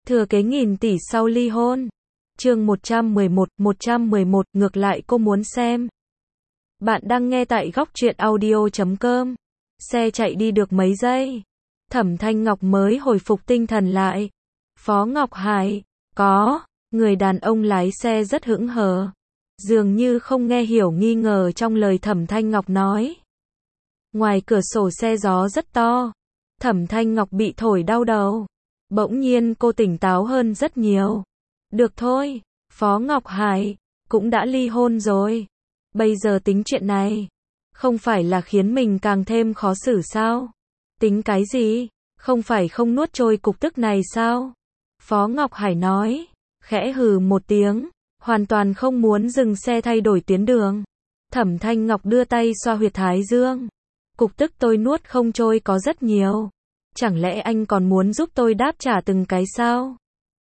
Thừa kế nghìn tỷ sau ly hôn. Chương 111, ngược lại cô muốn xem. Bạn đang nghe tại góc truyện audio.com. Xe chạy đi được mấy giây, Thẩm Thanh Ngọc mới hồi phục tinh thần lại. Phó Ngọc Hải, có, người đàn ông lái xe rất hững hờ, dường như không nghe hiểu nghi ngờ trong lời Thẩm Thanh Ngọc nói. Ngoài cửa sổ xe gió rất to, Thẩm Thanh Ngọc bị thổi đau đầu. Bỗng nhiên cô tỉnh táo hơn rất nhiều. Được thôi, Phó Ngọc Hải cũng đã ly hôn rồi. Bây giờ tính chuyện này, không phải là khiến mình càng thêm khó xử sao? Tính cái gì? Không phải không nuốt trôi cục tức này sao? Phó Ngọc Hải nói, khẽ hừ một tiếng, hoàn toàn không muốn dừng xe thay đổi tuyến đường. Thẩm Thanh Ngọc đưa tay xoa huyệt thái dương. Cục tức tôi nuốt không trôi có rất nhiều. Chẳng lẽ anh còn muốn giúp tôi đáp trả từng cái sao?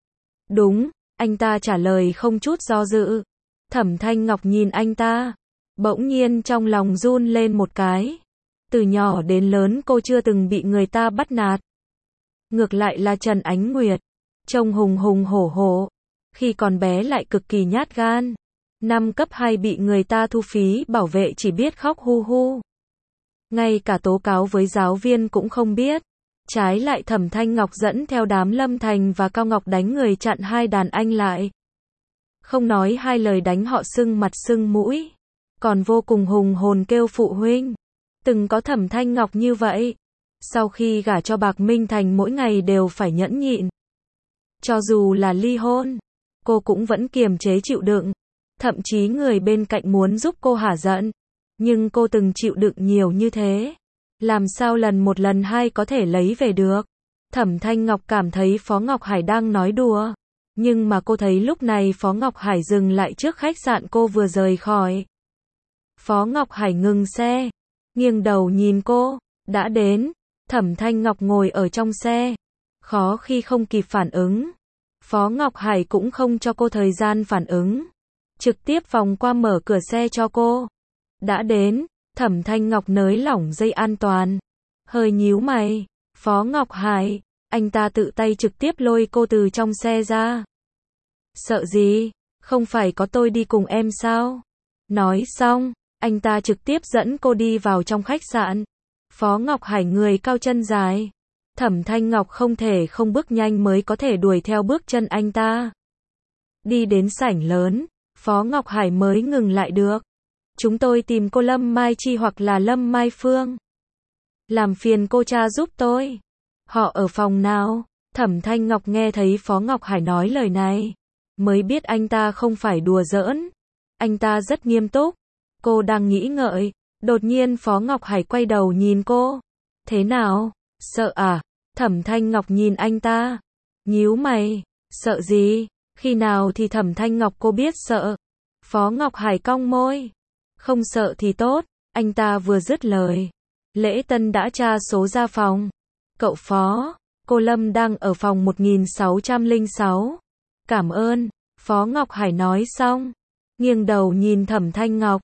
Đúng, anh ta trả lời không chút do dự. Thẩm Thanh Ngọc nhìn anh ta, bỗng nhiên trong lòng run lên một cái. Từ nhỏ đến lớn cô chưa từng bị người ta bắt nạt. Ngược lại là Trần Ánh Nguyệt, trông hùng hùng hổ hổ, khi còn bé lại cực kỳ nhát gan. Năm cấp 2 bị người ta thu phí bảo vệ chỉ biết khóc hu hu. Ngay cả tố cáo với giáo viên cũng không biết. Trái lại Thẩm Thanh Ngọc dẫn theo đám Lâm Thành và Cao Ngọc đánh người chặn hai đàn anh lại. Không nói hai lời đánh họ sưng mặt sưng mũi. Còn vô cùng hùng hồn kêu phụ huynh. Từng có Thẩm Thanh Ngọc như vậy. Sau khi gả cho Bạc Minh Thành mỗi ngày đều phải nhẫn nhịn. Cho dù là ly hôn, cô cũng vẫn kiềm chế chịu đựng. Thậm chí người bên cạnh muốn giúp cô hả giận. Nhưng cô từng chịu đựng nhiều như thế. Làm sao lần một lần hai có thể lấy về được? Thẩm Thanh Ngọc cảm thấy Phó Ngọc Hải đang nói đùa. Nhưng mà cô thấy lúc này Phó Ngọc Hải dừng lại trước khách sạn cô vừa rời khỏi. Phó Ngọc Hải ngừng xe, nghiêng đầu nhìn cô. Đã đến. Thẩm Thanh Ngọc ngồi ở trong xe, khó khi không kịp phản ứng. Phó Ngọc Hải cũng không cho cô thời gian phản ứng, trực tiếp vòng qua mở cửa xe cho cô. Đã đến. Thẩm Thanh Ngọc nới lỏng dây an toàn, hơi nhíu mày. Phó Ngọc Hải, anh ta tự tay trực tiếp lôi cô từ trong xe ra. Sợ gì? Không phải có tôi đi cùng em sao? Nói xong, anh ta trực tiếp dẫn cô đi vào trong khách sạn. Phó Ngọc Hải người cao chân dài. Thẩm Thanh Ngọc không thể không bước nhanh mới có thể đuổi theo bước chân anh ta. Đi đến sảnh lớn, Phó Ngọc Hải mới ngừng lại được. Chúng tôi tìm cô Lâm Mai Chi hoặc là Lâm Mai Phương. Làm phiền cô tra giúp tôi. Họ ở phòng nào? Thẩm Thanh Ngọc nghe thấy Phó Ngọc Hải nói lời này, mới biết anh ta không phải đùa giỡn. Anh ta rất nghiêm túc. Cô đang nghĩ ngợi, đột nhiên Phó Ngọc Hải quay đầu nhìn cô. Thế nào? Sợ à? Thẩm Thanh Ngọc nhìn anh ta, nhíu mày. Sợ gì? Khi nào thì Thẩm Thanh Ngọc cô biết sợ? Phó Ngọc Hải cong môi. Không sợ thì tốt. Anh ta vừa dứt lời, Lễ Tân đã tra số ra phòng. Cậu Phó, cô Lâm đang ở phòng 1606. Cảm ơn. Phó Ngọc Hải nói xong, nghiêng đầu nhìn Thẩm Thanh Ngọc.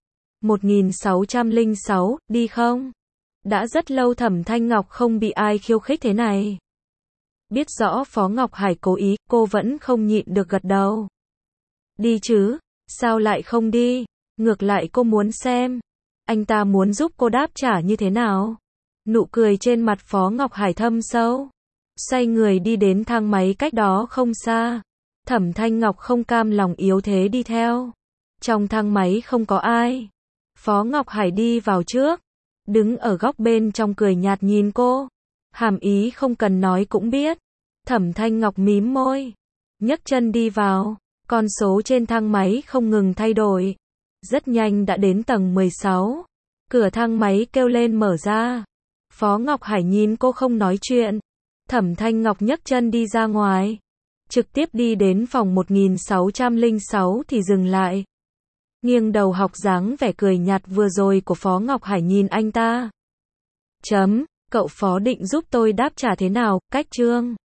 1606, đi không? Đã rất lâu Thẩm Thanh Ngọc không bị ai khiêu khích thế này. Biết rõ Phó Ngọc Hải cố ý, cô vẫn không nhịn được gật đầu. Đi chứ, sao lại không đi? Ngược lại cô muốn xem, anh ta muốn giúp cô đáp trả như thế nào. Nụ cười trên mặt Phó Ngọc Hải thâm sâu. Xoay người đi đến thang máy cách đó không xa. Thẩm Thanh Ngọc không cam lòng yếu thế đi theo. Trong thang máy không có ai. Phó Ngọc Hải đi vào trước, đứng ở góc bên trong cười nhạt nhìn cô. Hàm ý không cần nói cũng biết. Thẩm Thanh Ngọc mím môi, nhấc chân đi vào. Con số trên thang máy không ngừng thay đổi. Rất nhanh đã đến tầng 16. Cửa thang máy kêu lên mở ra. Phó Ngọc Hải nhìn cô không nói chuyện. Thẩm Thanh Ngọc nhấc chân đi ra ngoài, trực tiếp đi đến phòng 1606 thì dừng lại. Nghiêng đầu học dáng vẻ cười nhạt vừa rồi của Phó Ngọc Hải nhìn anh ta. Cậu Phó định giúp tôi đáp trả thế nào? Cách chương